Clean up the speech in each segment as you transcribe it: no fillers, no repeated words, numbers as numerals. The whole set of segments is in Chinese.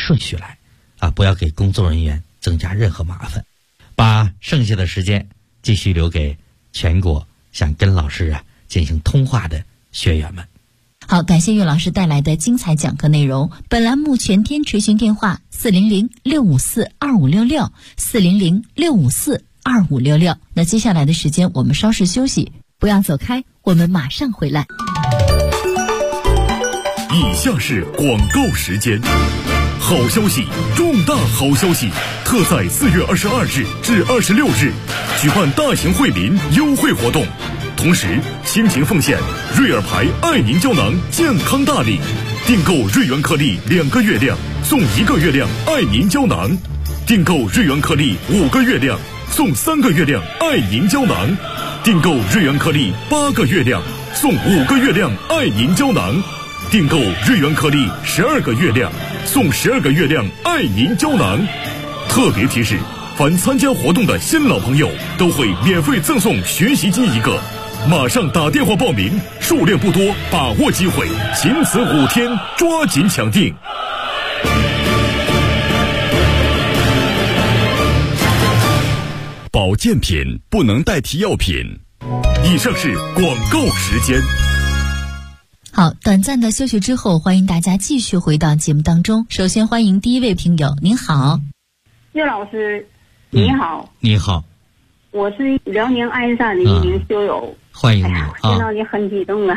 顺序来不要给工作人员增加任何麻烦，把剩下的时间继续留给全国想跟老师进行通话的学员们。 好，感谢岳老师带来的精彩讲课内容。本栏目全天垂询电话400-654-2566，400-654-2566。那接下来的时间我们稍事休息，不要走开，我们马上回来。 以下是广告时间。好消息，重大好消息！特在4月22日至26日举办大型惠民优惠活动，同时倾情奉献瑞尔牌爱凝胶囊健康大礼，订购瑞元颗粒2个月亮送1个月亮爱凝胶囊，订购瑞元颗粒5个月亮送3个月亮爱凝胶囊，订购瑞元颗粒8个月亮送5个月亮爱凝胶囊，订购瑞元颗粒12个月亮送12个月亮爱凝胶囊。特别提示，凡参加活动的新老朋友都会免费赠送学习机1个，马上打电话报名，数量不多，把握机会，仅此5天，抓紧抢订。保健品不能代替药品。以上是广告时间。 好，短暂的休息之后，欢迎大家继续回到节目当中。首先欢迎第一位听友，您好。 岳老师，你好。 你好， 我是辽宁鞍山的一名修友。 欢迎你见到你很激动啊。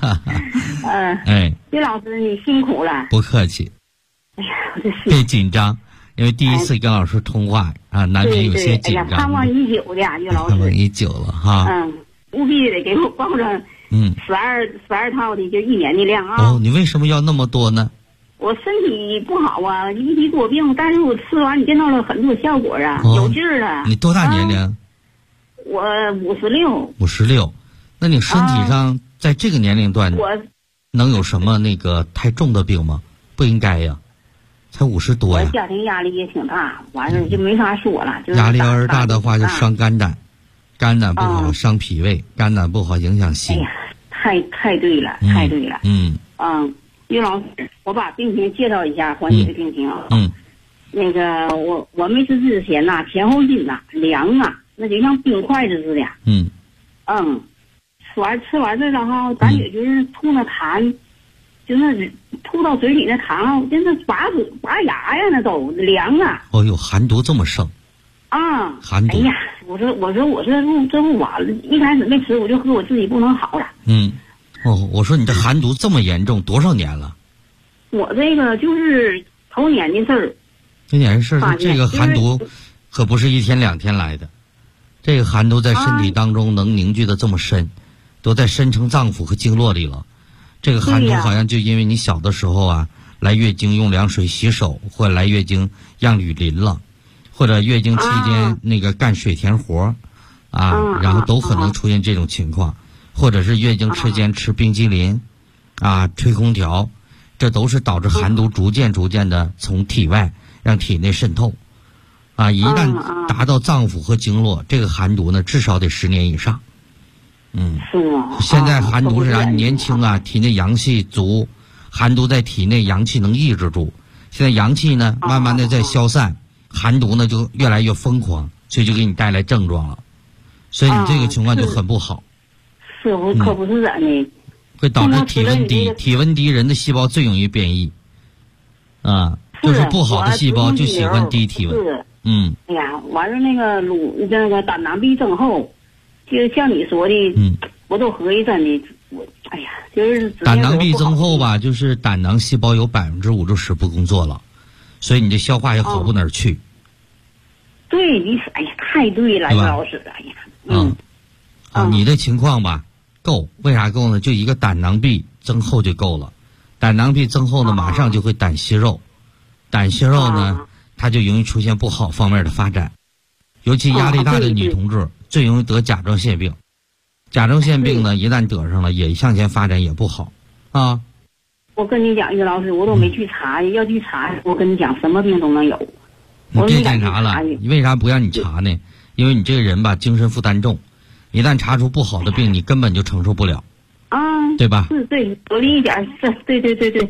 岳老师你辛苦了。 不客气。 哎呀，我这别紧张，因为第一次跟老师通话难免有些紧张。 盼望已久的岳老师。 盼望已久了哈。 务必得给我报上12套的就1年的量啊。 哦，你为什么要那么多呢？ 我身体不好啊，一体多病，但是我吃完你见到了很多效果啊，有劲儿了。 你多大年龄？ 我56。 56，那你身体上在这个年龄段能有什么太重的病吗？不应该呀，才50多呀。 我家庭压力也挺大，完事就没啥说了。就是压力要是大的话，就伤肝胆，肝胆不好伤脾胃，肝胆不好影响心。 哎呀，太对了，太对了。岳老师，我把病情介绍一下，缓解的病情啊。我没吃之前呐，前后筋呐凉啊，那就像冰块子似的。吃完这了哈，感觉就是吐那痰，就那吐到嘴里那痰，真是拔牙呀，那都凉啊。 哦呦，寒毒这么盛啊！寒毒。 哎呀，我说这不完了，一开始没吃我就喝我自己不能好了。 我说你这寒毒这么严重，多少年了？ 我这个就是头年的事儿。 头年的事儿，这个寒毒可不是1天2天来的，这个寒毒在身体当中能凝聚的这么深，都在深层脏腑和经络里了。这个寒毒好像就因为你小的时候来月经用凉水洗手，或者来月经让雨淋了，或者月经期间干水田活然后都可能出现这种情况。或者是月经期间吃冰激凌吹空调，这都是导致寒毒逐渐的从体外让体内渗透一旦达到脏腑和经络，这个寒毒呢至少得10年以上。现在寒毒是啥？年轻体内阳气足，寒毒在体内阳气能抑制住，现在阳气呢慢慢的在消散，寒毒呢就越来越疯狂，所以就给你带来症状了，所以你这个情况就很不好。 我可不是人的， 会导致体温低，体温低人的细胞最容易变异就是不好的细胞就喜欢低体温。 哎呀，完了那个胆囊壁增厚，就像你说的，我都合计真的，哎呀，就是胆囊壁增厚吧，就是胆囊细胞有5%至10%不工作了，所以你这消化也好不哪儿去。 对，你哎呀，太对了，岳老师，哎呀， 你的情况吧。够，为啥够呢？就一个胆囊壁增厚就够了。胆囊壁增厚呢，马上就会胆息肉，胆息肉呢，它就容易出现不好方面的发展。尤其压力大的女同志最容易得甲状腺病。甲状腺病呢，一旦得上了，也向前发展也不好我跟你讲，岳老师，我都没去查，要去查，我跟你讲，什么病都能有。 你别检查了，你为啥不让你查呢？因为你这个人吧，精神负担重。一旦查出不好的病，你根本就承受不了，对吧？ 是，对，我理解，是，对，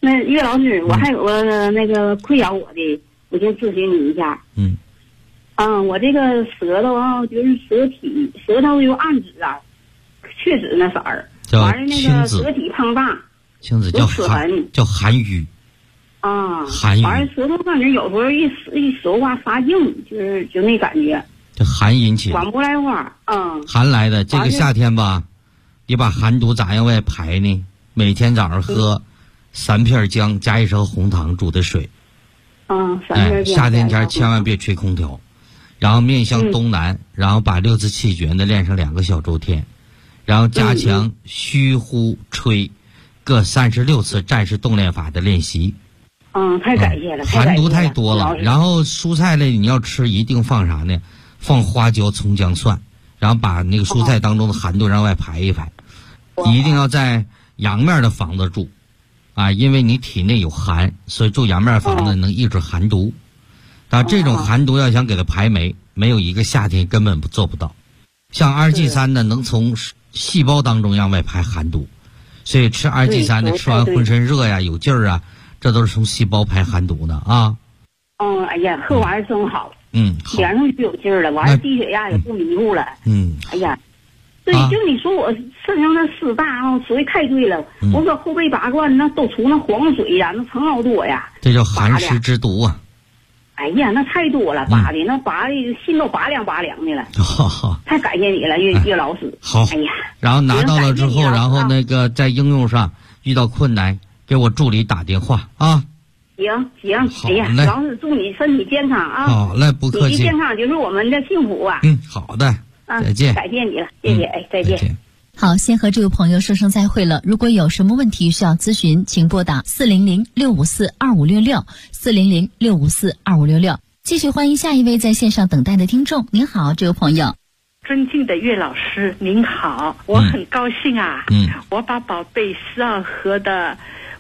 那岳老师，我还有个那个困扰我的，我先咨询你一下。我这个舌头啊，就是舌头有暗紫啊，血紫那色儿，完了那个舌体胖大， 青紫叫寒瘀。寒瘀。完了舌头感觉有时候一说话发硬，就那感觉。 这寒引起的。 管不来话。 寒来的，这个夏天吧，你把寒毒咋样外排呢？每天早上喝3片姜加1勺红糖煮的水。 3片姜。 夏天前千万别吹空调。然后面向东南，然后把6字气诀呢练上2个小周天，然后加强虚呼吹各36次战士动练法的练习。 太感谢了。 寒毒太多了，然后蔬菜类你要吃一定放啥呢？放花椒、葱姜蒜，然后把那个蔬菜当中的寒毒让外排一排。一定要在阳面的房子住，因为你体内有寒，所以住阳面房子能抑制寒毒。但这种寒毒要想给它排没有一个夏天根本做不到。像2G3呢，能从细胞当中让外排寒毒，所以吃2G3的吃完浑身热呀、有劲儿啊，这都是从细胞排寒毒的啊。 哎呀，喝完了真好。 好。 脸上就有劲儿了，完了低血压也不迷糊了。哎呀，对，就你说我身上那湿大说的太对了。我搁后背拔罐那都出那黄水呀，那成老多呀。 这叫寒湿之毒啊。 哎呀，那太多了，拔的那拔的心都拔凉的了。太感谢你了，岳老师。 好。 哎呀， 然后拿到了之后，然后那个在应用上遇到困难，给我助理打电话啊。 行，哎呀，老师祝你身体健康啊！ 好嘞，不客气。 你的健康就是我们的幸福啊！ 好的，再见。 感谢你了，谢谢，再见。 好，先和这位朋友说声再会了。如果有什么问题需要咨询，请拨打400-654-2566，400-654-2566。继续欢迎下一位在线上等待的听众。您好，这位朋友。 尊敬的岳老师，您好，我很高兴啊！我把宝贝12盒的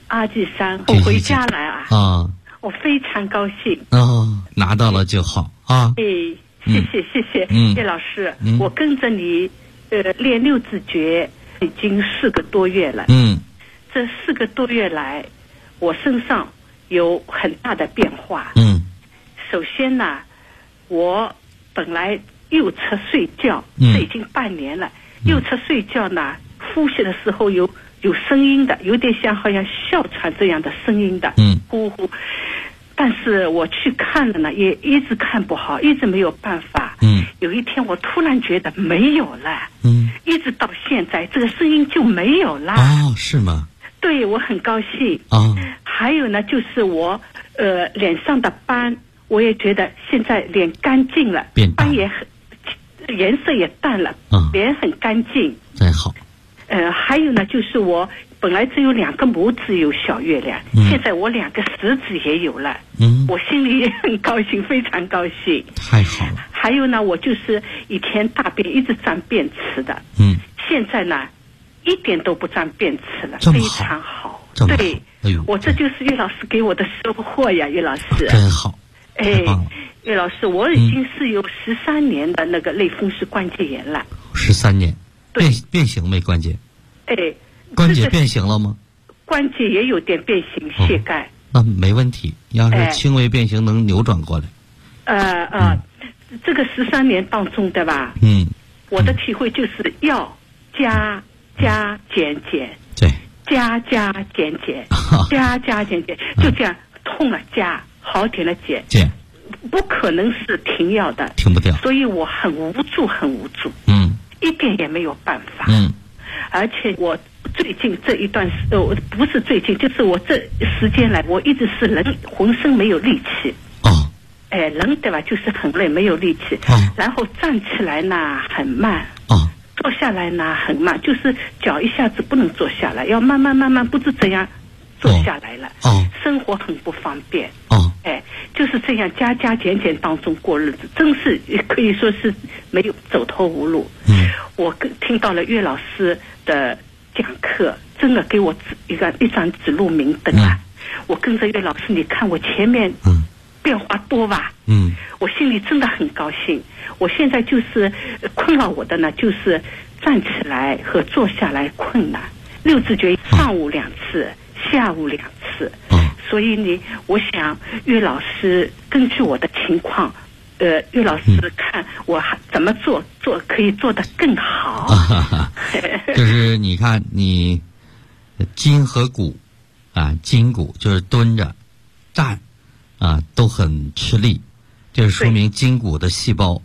2G3回家来啊！我非常高兴。 拿到了就好啊！ 谢谢岳老师，我跟着你练6字诀已经4个多月了。这4个多月来，我身上有很大的变化。首先呢，我本来右侧睡觉，这已经半年了。右侧睡觉呢，呼吸的时候有声音的，有点像好像哮喘这样的声音的，呼呼。但是我去看了呢，也一直看不好，一直没有办法。有一天我突然觉得没有了，一直到现在这个声音就没有了。 是吗？ 对，我很高兴。还有呢，就是我脸上的斑，我也觉得现在脸干净了，斑也很颜色也淡了，脸很干净。 真好。 还有呢，就是我本来只有2个拇指有小月亮，现在我2个食指也有了，我心里也很高兴，非常高兴。 太好了。 还有呢，我就是以前大便一直沾便池的，现在呢一点都不沾便池了，非常好。对，我这就是岳老师给我的收获呀，岳老师。 真好。 岳老师，我已经是有13年的那个类风湿关节炎了。 13年。变形没关节？关节变形了吗？ 关节也有点变形，膝盖。 那没问题，要是轻微变形能扭转过来。 这个13年当中，对吧？我的体会就是要加减减， 对， 加减减，加减减，就这样痛了加，好点了减，不可能是停药的， 停不掉。 所以我很无助。一点也没有办法。而且我最近这一段不是最近，就是我这时间来，我一直是人浑身没有力气。人对吧，就是很累，没有力气。然后站起来呢很慢。坐下来呢很慢，就是脚一下子不能坐下来，要慢慢不知怎样坐下来了。生活很不方便。就是这样加减当中过日子，真是可以说是没有走投无路。我听到了岳老师的讲课，真的给我一盏指路明灯啊！我跟着岳老师，你看我前面变化多吧？我心里真的很高兴。我现在就是困扰我的呢，就是站起来和坐下来困难。6字诀上午2次，下午2 次。所以我想岳老师根据我的情况，岳老师看我还怎么做可以做得更好。 就是你看你筋和骨啊，筋骨就是蹲着站啊都很吃力，这说明筋骨的细胞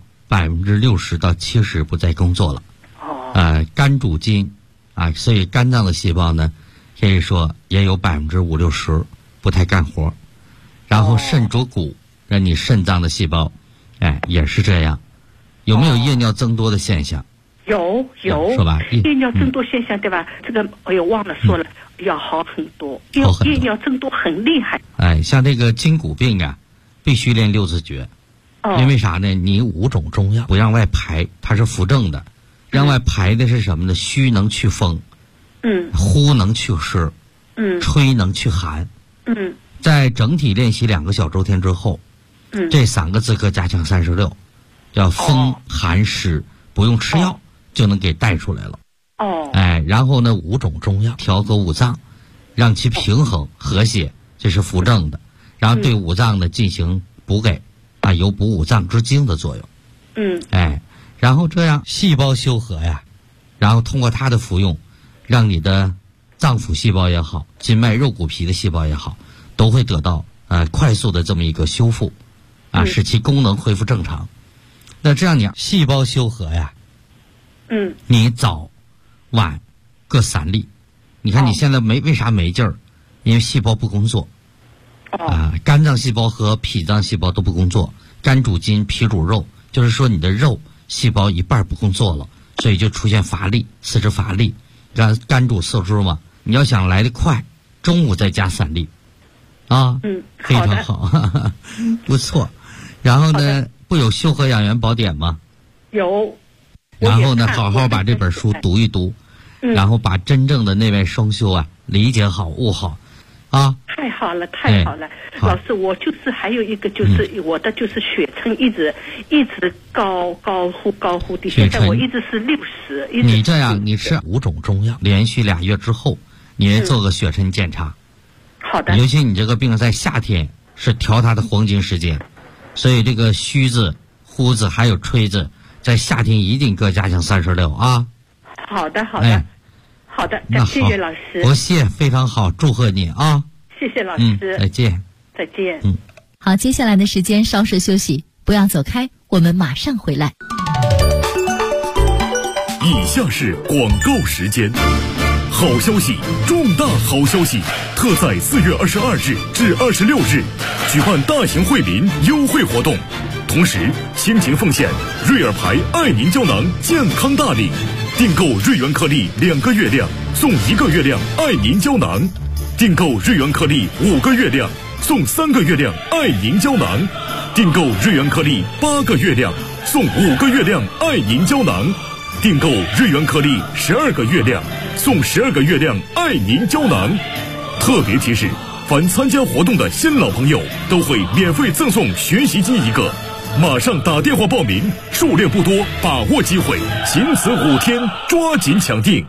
60%到70%不再工作了。肝主筋啊，所以肝脏的细胞呢，可以说也有50%-60%不太干活。然后肾主骨，那你肾脏的细胞，也是这样。有没有夜尿增多的现象？ 有， 是吧？ 夜尿增多现象，对吧？这个忘了说了，要好很多。夜尿增多很厉害。 像这个筋骨病啊，必须练六字诀。因为啥呢？你5种中药不让外排，它是扶正的。让外排的是什么呢？虚能去风，呼能去湿，吹能去寒。在整体练习2个小周天之后，这3个字课加强36，叫风寒湿，不用吃药就能给带出来了。然后呢，5种中药调和五脏，让其平衡和谐，这是扶正的。然后对五脏呢进行补给，有补五脏之精的作用。然后这样细胞修和呀，然后通过它的服用，让你的脏腑细胞也好，筋脉肉骨皮的细胞也好，都会得到快速的这么一个修复使其功能恢复正常。那这样讲，细胞修和呀，你早晚各3粒。你看你现在为啥没劲儿？因为细胞不工作。肝脏细胞和脾脏细胞都不工作，肝主筋，脾主肉，就是说你的肉细胞一半不工作了，所以就出现乏力，四肢乏力。肝主四肢嘛，你要想来得快，中午再加3粒。非常好，不错。然后呢，不有修和养元宝典吗？ 有。 然后呢，好好把这本书读一读，然后把真正的内外双修理解好、悟好。 太好了，太好了。老师，我就是还有一个就是我的就是血沉一直高忽的，现在我一直是60。 你这样，你吃5种中药，连续2月之后，你做个血沉检查。 好的。 尤其你这个病在夏天是调它的黄金时间，所以这个虚字、呼字还有吹字，在夏天一定各加强36啊。 好的。好的，感谢岳老师。 不谢，非常好，祝贺你啊！ 谢谢老师。 再见。 再见。 好，接下来的时间稍事休息，不要走开，我们马上回来。 以下是广告时间。好消息，重大好消息！特在4月22日至26日举办大型惠民优惠活动，同时倾情奉献瑞尔牌爱宁胶囊健康大礼。订购瑞元颗粒2个月量送1个月量爱宁胶囊，订购瑞元颗粒5个月量送3个月量爱宁胶囊，订购瑞元颗粒8个月量送5个月量爱宁胶囊，订购瑞元颗粒12个月量送12个月亮爱宁胶囊。特别提示，凡参加活动的新老朋友都会免费赠送学习机1个。马上打电话报名，数量不多，把握机会，仅此5天，抓紧抢订。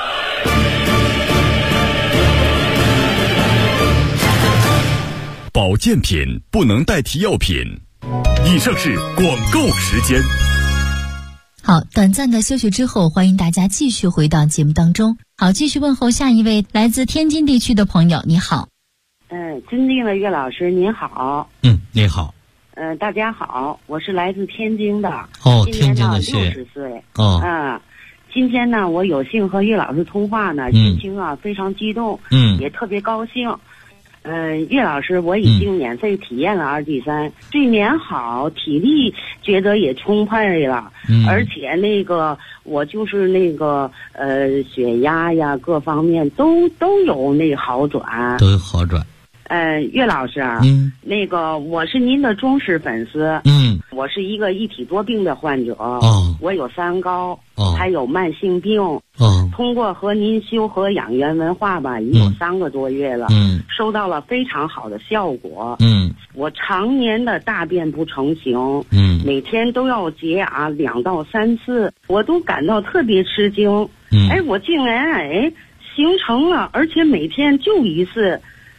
保健品不能代替药品。以上是广告时间。 好，短暂的休息之后，欢迎大家继续回到节目当中。好，继续问候下一位来自天津地区的朋友，你好。 尊敬的岳老师您好。 你好。 大家好，我是来自天津的。 天津的 60岁。今天呢，我有幸和岳老师通话呢，心情非常激动，也特别高兴。岳老师，我已经免费体验了2G3，睡眠好，体力觉得也充沛了，而且我就是血压呀各方面都有好转， 都有好转。 岳老师，我是您的忠实粉丝。我是一个一体多病的患者。我有3高，还有慢性病。通过和您修和养元文化吧，已有3个多月了。收到了非常好的效果。我常年的大便不成形。每天都要洁牙2到3次，我都感到特别吃惊。我竟然形成了，而且每天就1次。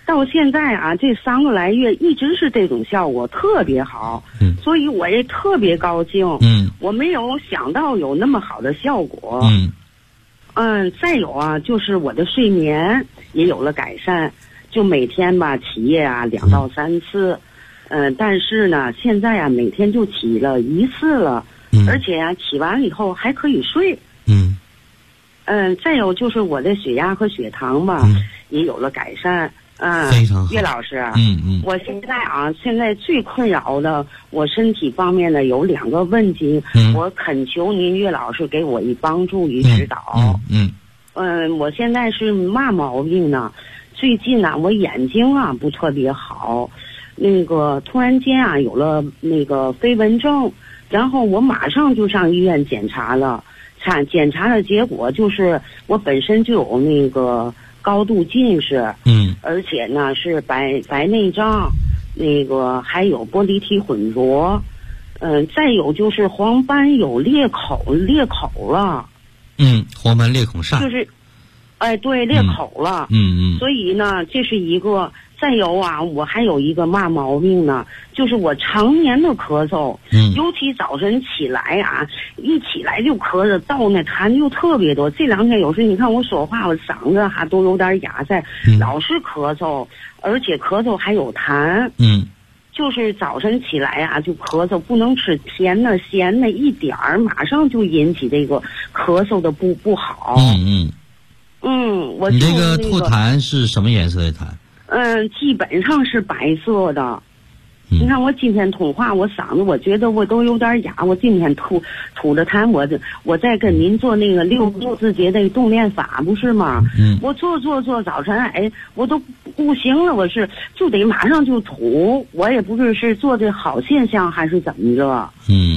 到现在啊，这3个来月一直是这种效果，特别好。所以我也特别高兴。我没有想到有那么好的效果。再有啊，就是我的睡眠也有了改善，就每天吧起夜啊2到3次。但是呢，现在啊每天就起了1次了，而且啊起完以后还可以睡。再有就是我的血压和血糖吧，也有了改善。 非常好。 岳老师，我现在最困扰的，我身体方面的有2个问题，我恳求您岳老师给我帮助与指导。我现在是嘛毛病呢？最近啊，我眼睛啊不特别好，突然间啊有了飞蚊症，然后我马上就上医院检查了。检查的结果就是我本身就有高度近视，而且呢是白内障，还有玻璃体混浊，再有就是黄斑有裂口了， 黄斑裂孔疝， 就是，对，裂口了，所以呢这是一个。再有啊，我还有一个嘛毛病呢，就是我常年的咳嗽，尤其早晨起来啊，一起来就咳嗽，到那痰就特别多。这2天有时你看我说话，我嗓子还都有点哑塞，老是咳嗽，而且咳嗽还有痰。就是早晨起来啊就咳嗽，不能吃甜的咸的一点儿，马上就引起这个咳嗽的不好。 你这个吐痰是什么颜色的痰？ 基本上是白色的。你看我今天通话，我嗓子我觉得我都有点哑，我今天吐的痰，我在跟您做6字节的动练法，不是吗？我做早晨，我都不行了，我是就得马上就吐，我也不是做的好现象还是怎么着。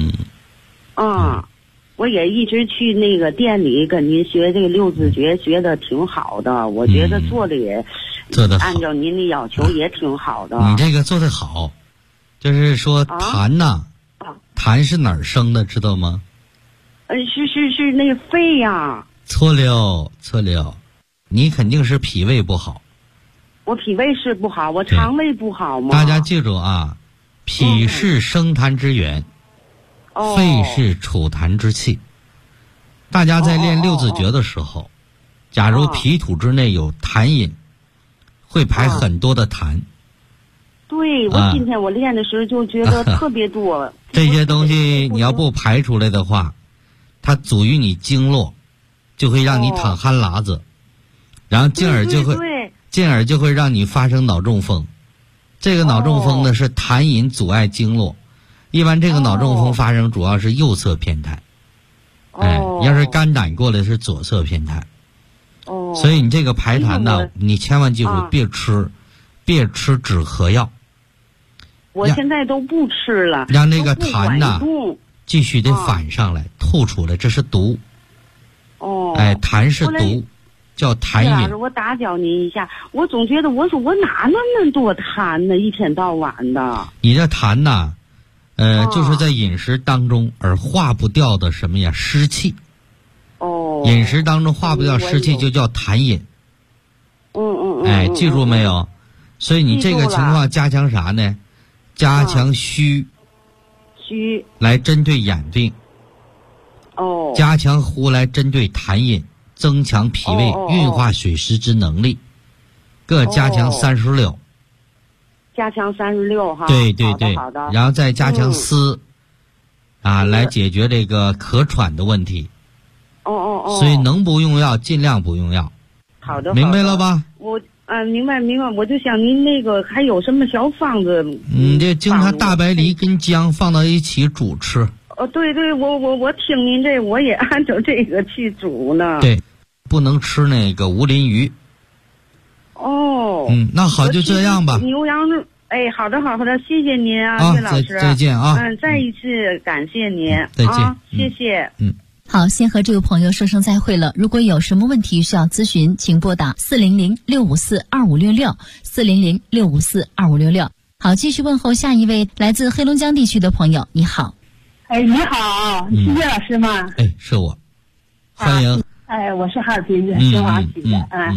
我也一直去店里跟您学这个6字诀，学的挺好的，我觉得做的也做得好， 按照您的要求也挺好的。 你这个做得好，就是说痰呐，痰是哪儿生的，知道吗？ 是那肺呀。 错了，你肯定是脾胃不好。 我脾胃是不好，我肠胃不好吗？ 大家记住啊，脾是生痰之源，肺是储痰之器。大家在练6字诀的时候，假如脾土之内有痰饮，会排很多的痰。 对，我今天我练的时候就觉得特别多。 这些东西你要不排出来的话，它阻于你经络，就会让你淌汗喇子，然后进而就会让你发生脑中风。这个脑中风呢是痰饮阻碍经络，一般这个脑中风发生主要是右侧偏瘫。要是肝胆过来是左侧偏瘫。所以你这个排痰呢，你千万记住，别吃止咳药。 我现在都不吃了， 让那个痰呐继续得反上来，吐出来，这是毒。痰是毒，叫痰饮。 我打搅您一下，我总觉得我哪那么多痰呢？一天到晚的。 你这痰呐，就是在饮食当中而化不掉的什么呀？湿气。饮食当中化不掉湿气就叫痰饮。记住没有？所以你这个情况加强啥呢？加强虚来针对眼病。加强呼来针对痰饮，增强脾胃运化水湿之能力，各加强36。 加强36哈。 对， 好的。 然后再加强丝，来解决这个咳喘的问题。所以能不用药尽量不用药。 好的， 明白了吧？ 我明白，我就想您还有什么小方子？ 这经常大白梨跟姜放到一起煮吃。 对，我听您这，我也按照这个去煮呢。 对，不能吃那个无鳞鱼。那好，就这样吧。 牛羊肉，好的，谢谢您啊，岳老师。 再见啊。 再一次感谢您。 再见。 谢谢。 好，先和这位朋友说声再会了。如果有什么问题需要咨询，请拨打400-654-2566，400-654-2566。好，继续问候下一位来自黑龙江地区的朋友。你好。 你好，是岳老师吗？ 是我，欢迎。 我是哈尔滨的，新华区的。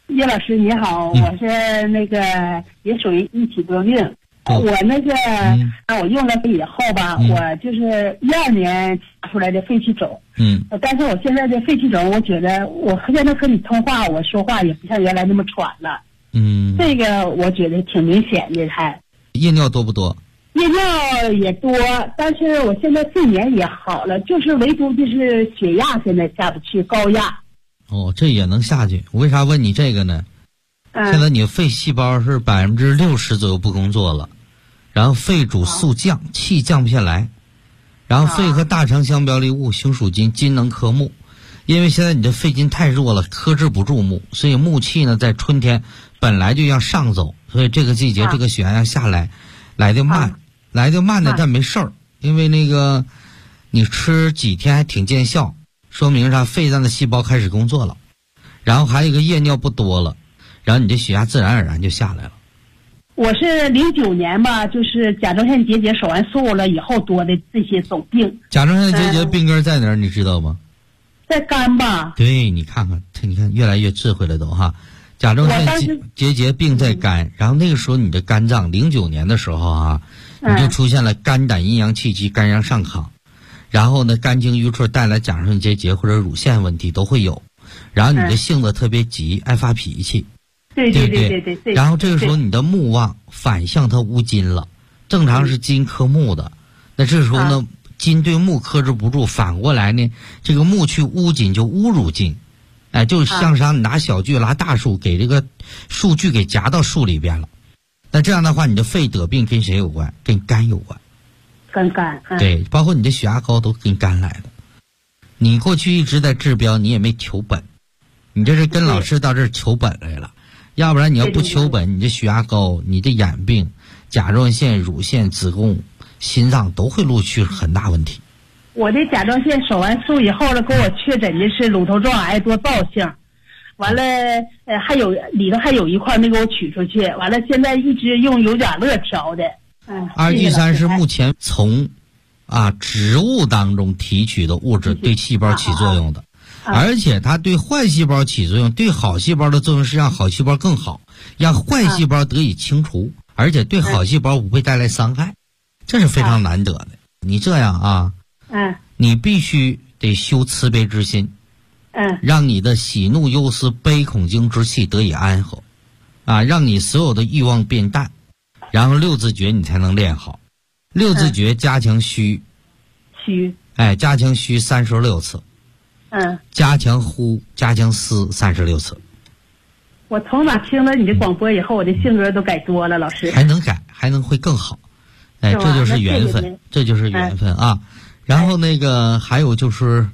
叶老师你好，我是那个也属于一体多病。我那个我用了以后吧，我就是12年查出来的肺气肿。但是我现在的肺气肿，我觉得我现在和你通话，我说话也不像原来那么喘了。这个我觉得挺明显的。还夜尿多不多？ 夜尿也多，但是我现在睡眠也好了，就是唯独就是血压现在下不去，高压。 这也能下去。我为啥问你这个呢？现在你肺细胞是60%左右不工作了，然后肺主速降，气降不下来，然后肺和大肠相表里物，凶属金，金能克木。因为现在你的肺金太弱了，克制不住木，所以木气呢在春天本来就要上走，所以这个季节这个血压要下来，来得慢。来得慢的但没事儿，因为那个你吃几天还挺见效，说明啥？肺脏的细胞开始工作了。然后还有一个夜尿不多了，然后你这血压自然而然就下来了。 我是09年吧，就是甲状腺结节手完术了以后多的这些总病。 甲状腺结节病根在哪儿？你知道吗？ 在肝吧。 对，你看越来越智慧了都哈。甲状腺结节病在肝，然后那个时候你的肝脏09年的时候你就出现了肝胆阴阳气机，肝阳上亢，然后呢肝经淤出带来甲状腺结节或者乳腺问题都会有，然后你的性子特别急，爱发脾气。 对。 然后这个时候你的木旺反向它乌金了，正常是金克木的，那这个时候呢金对木克制不住，反过来呢这个木去乌金就侮辱金。就像啥，你拿小锯拉大树，给这个树锯给夹到树里边了。那这样的话，你的肺得病跟谁有关？跟肝有关。 跟肝。 对，包括你的血压高都跟肝来的。你过去一直在治标，你也没求本，你这是跟老师到这儿求本来了。要不然你要不求本，你这血压高，你的眼病、甲状腺、乳腺、子宫、心脏都会陆续很大问题。 我的甲状腺手完术以后了，给我确诊的是乳头状癌多灶性，完了还有里头还有一块没给我取出去，完了现在一直用有甲乐调的。 2聚3是目前从植物当中提取的物质，对细胞起作用的，而且它对坏细胞起作用，对好细胞的作用是让好细胞更好，让坏细胞得以清除，而且对好细胞不会带来伤害，这是非常难得的。你这样你必须得修慈悲之心，让你的喜怒忧思悲恐惊之气得以安和，让你所有的欲望变淡，然后六字诀你才能练好。六字诀加强虚，加强虚36次，加强呼，加强思36次。 我从哪听了你的广播以后，我的性格都改多了，老师。 还能改，还能会更好，这就是缘分，这就是缘分啊。然后那个还有就是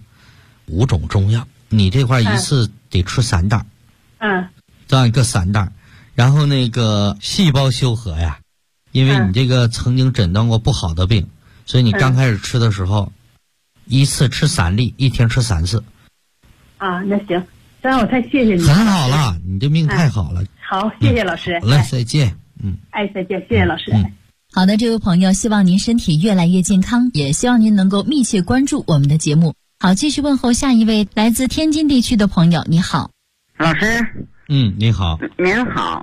5种中药，你这块一次得吃3袋，这样一个3袋。然后那个细胞修和呀，因为你这个曾经诊断过不好的病，所以你刚开始吃的时候，一次吃3粒，一天吃3次。 那行，当然我太谢谢你。 很好了，你这命太好了。 好，谢谢老师。 好嘞，再见。 再见，谢谢老师。 好的，这位朋友，希望您身体越来越健康，也希望您能够密切关注我们的节目。好，继续问候下一位来自天津地区的朋友。你好， 老师。 你好。 您好。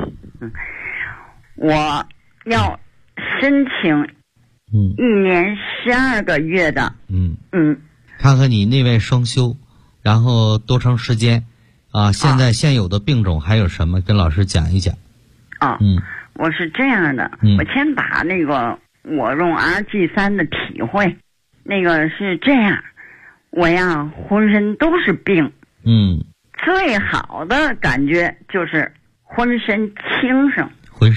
我要申请1年12个月的。 看看你内外双修，然后多长时间现有的病种还有什么，跟老师讲一讲。 我是这样的，我先把那个我用RG3的体会，那个是这样，我呀浑身都是病，最好的感觉就是浑身轻省，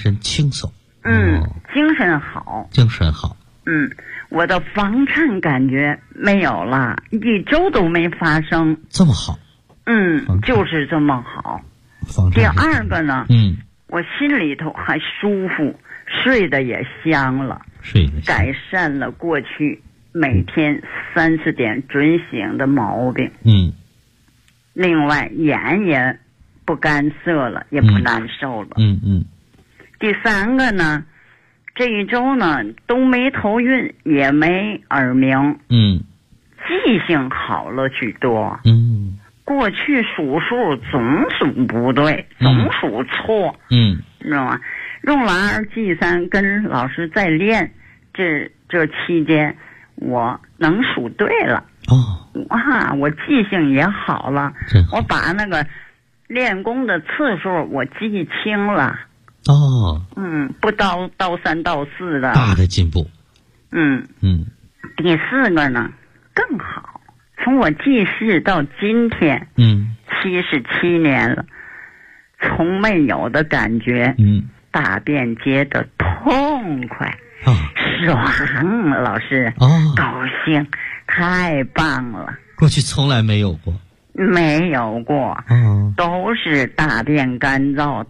精神好，我的房颤感觉没有了，1周都没发生， 这么好， 就是这么好。第二个呢，我心里头还舒服，睡得也香了，改善了过去每天3、4点准醒的毛病。另外眼也不干涩了，也不难受了。第三个呢，这一周呢都没头晕，也没耳鸣。记性好了许多。 过去数数总数不对，总数错，知道吗？用了2G3跟老师在练，这期间我能数对了。哇，我记性也好了，我把那个练功的次数我记清了。不到3到4的大的进步。 第4个呢更好，从我记事到今天，77年了，从没有的感觉，大便接的痛快，爽，老师，高兴，太棒了。 过去从来没有过。 没有过，都是大便干燥，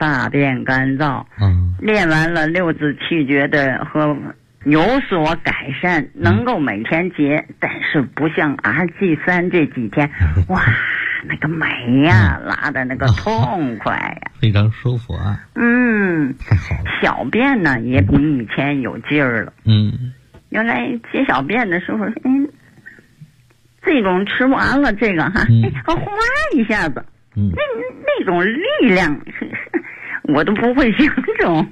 练完了6字气诀的和有所改善，能够每天结，但是不像RG3这几天，哇，那个美呀，拉的那个痛快呀， 非常舒服啊。太好了。 小便呢也比以前有劲儿了。原来解小便的时候，这种吃完了这个哈，哗一下子，那种力量，我都不会形容。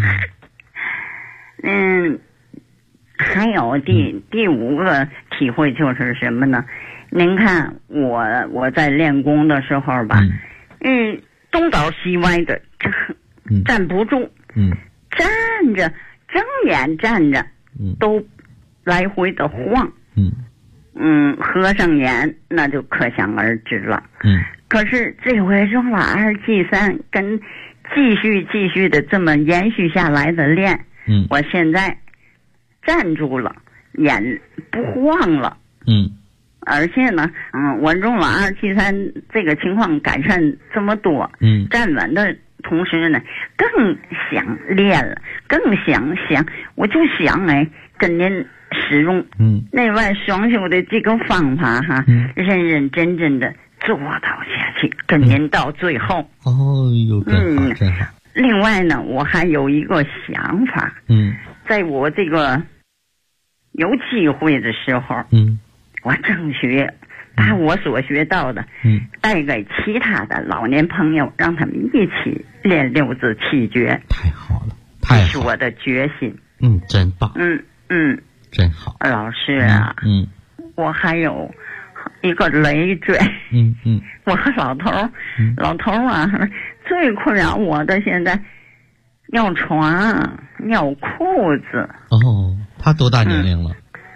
还有第5个体会就是什么呢？您看我在练功的时候吧，东倒西歪的，站不住，站着睁眼站着，都来回的晃。合上眼那就可想而知了。可是这回用了2G3跟继续的这么延续下来的练，我现在站住了，眼不晃了。而且呢，我用了2G3这个情况改善这么多，站稳的同时呢，更想练了，更想，我就想跟您使用内外双修的这个方法哈，认认真真的做到下去，跟您到最后。真好。另外呢，我还有一个想法，在我这个有机会的时候，我争取把我所学到的，带给其他的老年朋友，让他们一起练6字气诀。 太好了，太好了， 这是我的决心。 真棒。真好。 老师啊，我还有一个累赘。我和老头啊，最困扰我的现在尿床、尿裤子。 他多大年龄了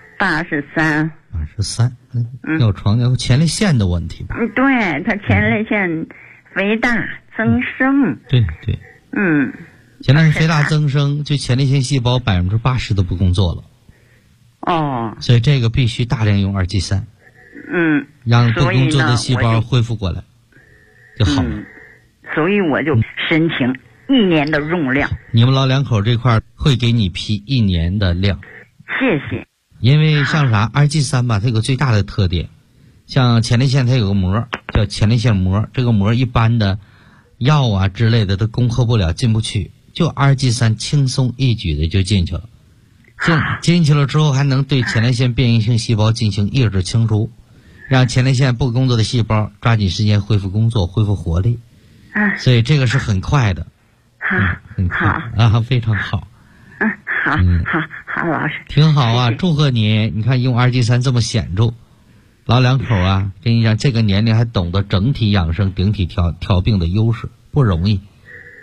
？83。 尿床尿前列腺的问题吧？ 对，他前列腺肥大增生。 对。前列腺肥大增生，就前列腺细胞80%都不工作了。所以这个必须大量用2G3，让不工作的细胞恢复过来就好了。 所以我就申请1年的用量。 你们老两口这块会给你批1年的量。 谢谢。 因为像啥2G3吧，它有个最大的特点，像前列腺它有个膜叫前列腺膜，这个膜一般的药啊之类的都攻克不了，进不去，就2G3轻松一举的就进去了。进去了之后，还能对前列腺变异性细胞进行抑制清除，让前列腺不工作的细胞抓紧时间恢复工作，恢复活力。所以这个是很快的。很快非常好。好，老师。挺好啊，祝贺你！你看用2G3这么显著，老两口啊，跟你讲，这个年龄还懂得整体养生、顶体调病的优势，不容易。